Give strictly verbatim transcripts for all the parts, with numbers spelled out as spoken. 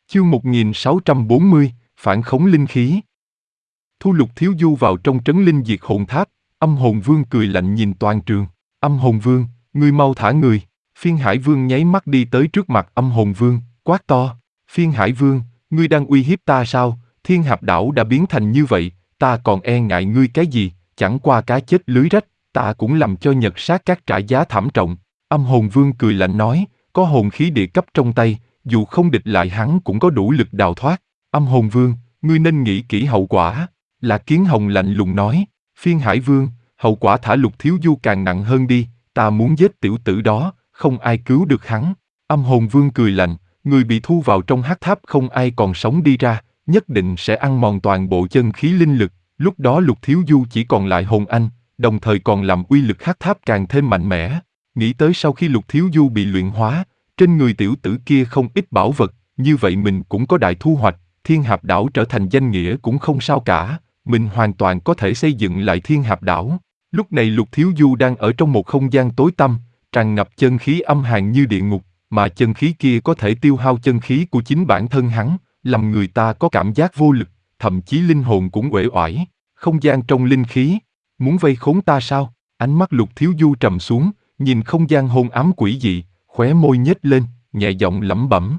Chương một nghìn sáu trăm bốn mươi, phản khống linh khí. Thu Lục Thiếu Du vào trong trấn linh diệt hồn tháp, Âm Hồn Vương cười lạnh nhìn toàn trường. Âm Hồn Vương, ngươi mau thả người. Phiên Hải Vương nháy mắt đi tới trước mặt Âm Hồn Vương, quát to. Phiên Hải Vương, ngươi đang uy hiếp ta sao? Thiên Hạp Đảo đã biến thành như vậy, ta còn e ngại ngươi cái gì? Chẳng qua cá chết lưới rách, ta cũng làm cho Nhật Sát Các trả giá thảm trọng. Âm Hồn Vương cười lạnh nói, có hồn khí địa cấp trong tay, dù không địch lại hắn cũng có đủ lực đào thoát. Âm Hồn Vương, ngươi nên nghĩ kỹ hậu quả. Lạc Kiến Hồng lạnh lùng nói. Phiên Hải Vương, hậu quả thả Lục Thiếu Du càng nặng hơn đi, ta muốn giết tiểu tử đó, không ai cứu được hắn. Âm Hồn Vương cười lạnh, người bị thu vào trong hắc tháp không ai còn sống đi ra, nhất định sẽ ăn mòn toàn bộ chân khí linh lực. Lúc đó Lục Thiếu Du chỉ còn lại hồn anh, đồng thời còn làm uy lực hắc tháp càng thêm mạnh mẽ. Nghĩ tới sau khi Lục Thiếu Du bị luyện hóa, trên người tiểu tử kia không ít bảo vật, như vậy mình cũng có đại thu hoạch, Thiên Hạp Đảo trở thành danh nghĩa cũng không sao cả, mình hoàn toàn có thể xây dựng lại Thiên Hạp Đảo. Lúc này Lục Thiếu Du đang ở trong một không gian tối tăm, tràn ngập chân khí âm hàn như địa ngục, mà chân khí kia có thể tiêu hao chân khí của chính bản thân hắn, làm người ta có cảm giác vô lực, thậm chí linh hồn cũng uể oải. Không gian trong linh khí, muốn vây khốn ta sao? Ánh mắt Lục Thiếu Du trầm xuống, nhìn không gian hôn ám quỷ dị, khóe môi nhếch lên, nhẹ giọng lẩm bẩm.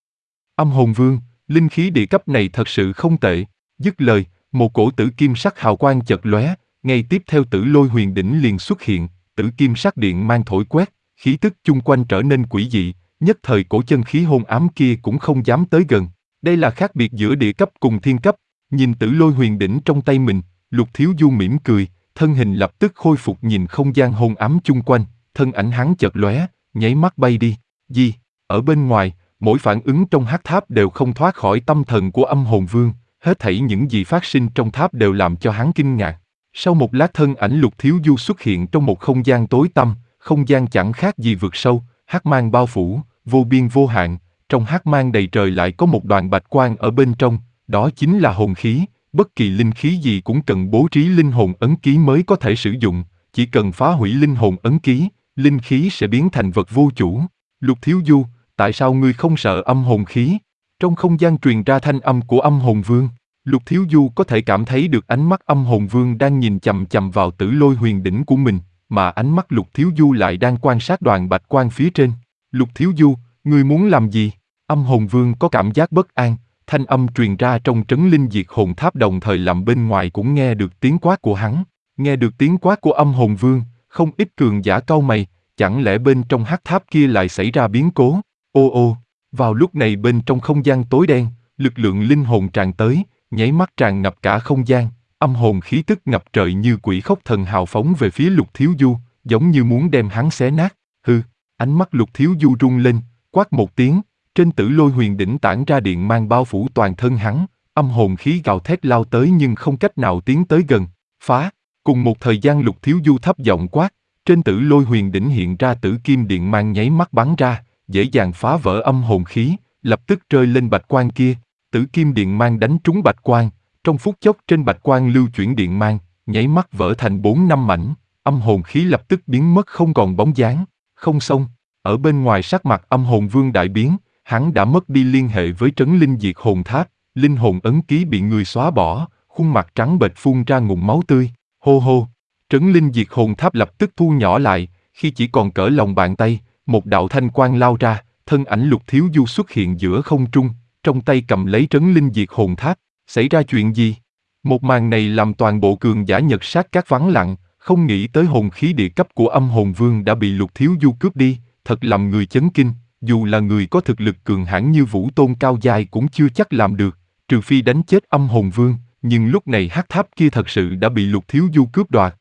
Âm Hồn Vương, linh khí địa cấp này thật sự không tệ. Dứt lời, một cổ tử kim sắc hào quang chợt lóe, ngay tiếp theo Tử Lôi Huyền Đỉnh liền xuất hiện, tử kim sắc điện mang thổi quét, khí tức chung quanh trở nên quỷ dị, nhất thời cổ chân khí hôn ám kia cũng không dám tới gần. Đây là khác biệt giữa địa cấp cùng thiên cấp. Nhìn Tử Lôi Huyền Đỉnh trong tay mình, Lục Thiếu Du mỉm cười, thân hình lập tức khôi phục, nhìn không gian hôn ám chung quanh, thân ảnh hắn chợt lóe, nháy mắt bay đi. Gì? Ở bên ngoài, mỗi phản ứng trong hắc tháp đều không thoát khỏi tâm thần của Âm Hồn Vương, hết thảy những gì phát sinh trong tháp đều làm cho hắn kinh ngạc. Sau một lát thân ảnh Lục Thiếu Du xuất hiện trong một không gian tối tăm, không gian chẳng khác gì vực sâu, hắc mang bao phủ, vô biên vô hạn, trong hắc mang đầy trời lại có một đoàn bạch quang ở bên trong, đó chính là hồn khí, bất kỳ linh khí gì cũng cần bố trí linh hồn ấn ký mới có thể sử dụng, chỉ cần phá hủy linh hồn ấn ký, linh khí sẽ biến thành vật vô chủ. Lục Thiếu Du, tại sao ngươi không sợ âm hồn khí? Trong không gian truyền ra thanh âm của Âm Hồn Vương. Lục Thiếu Du có thể cảm thấy được ánh mắt Âm Hồn Vương đang nhìn chằm chằm vào Tử Lôi Huyền Đỉnh của mình, mà ánh mắt Lục Thiếu Du lại đang quan sát đoàn bạch quang phía trên. Lục Thiếu Du, ngươi muốn làm gì? Âm Hồn Vương có cảm giác bất an, thanh âm truyền ra trong trấn linh diệt hồn tháp đồng thời làm bên ngoài cũng nghe được tiếng quát của hắn. Nghe được tiếng quát của Âm Hồn Vương, không ít cường giả cau mày, chẳng lẽ bên trong hắc tháp kia lại xảy ra biến cố? Ô ô, vào lúc này bên trong không gian tối đen, lực lượng linh hồn tràn tới, nháy mắt tràn ngập cả không gian, âm hồn khí tức ngập trời như quỷ khốc thần hào phóng về phía Lục Thiếu Du, giống như muốn đem hắn xé nát. Hừ, ánh mắt Lục Thiếu Du rung lên, quát một tiếng, trên Tử Lôi Huyền Đỉnh tản ra điện mang bao phủ toàn thân hắn, âm hồn khí gào thét lao tới nhưng không cách nào tiến tới gần. Phá! Cùng một thời gian Lục Thiếu Du thấp giọng quát, trên Tử Lôi Huyền Đỉnh hiện ra tử kim điện mang nháy mắt bắn ra, dễ dàng phá vỡ âm hồn khí, lập tức rơi lên bạch quang kia. Tử kim điện mang đánh trúng bạch quang, trong phút chốc trên bạch quang lưu chuyển điện mang, nháy mắt vỡ thành bốn năm mảnh, âm hồn khí lập tức biến mất không còn bóng dáng. Không xong, ở bên ngoài sắc mặt Âm Hồn Vương đại biến, hắn đã mất đi liên hệ với trấn linh diệt hồn tháp, linh hồn ấn ký bị người xóa bỏ, khuôn mặt trắng bệch phun ra ngụm máu tươi. Hô hô, trấn linh diệt hồn tháp lập tức thu nhỏ lại, khi chỉ còn cỡ lòng bàn tay, một đạo thanh quang lao ra, thân ảnh Lục Thiếu Du xuất hiện giữa không trung, trong tay cầm lấy trấn linh diệt hồn tháp. Xảy ra chuyện gì? Một màn này làm toàn bộ cường giả Nhật Sát Các vắng lặng, không nghĩ tới hồn khí địa cấp của Âm Hồn Vương đã bị Lục Thiếu Du cướp đi, thật làm người chấn kinh, dù là người có thực lực cường hãn như Vũ Tôn cao giai cũng chưa chắc làm được, trừ phi đánh chết Âm Hồn Vương, nhưng lúc này hắc tháp kia thật sự đã bị Lục Thiếu Du cướp đoạt.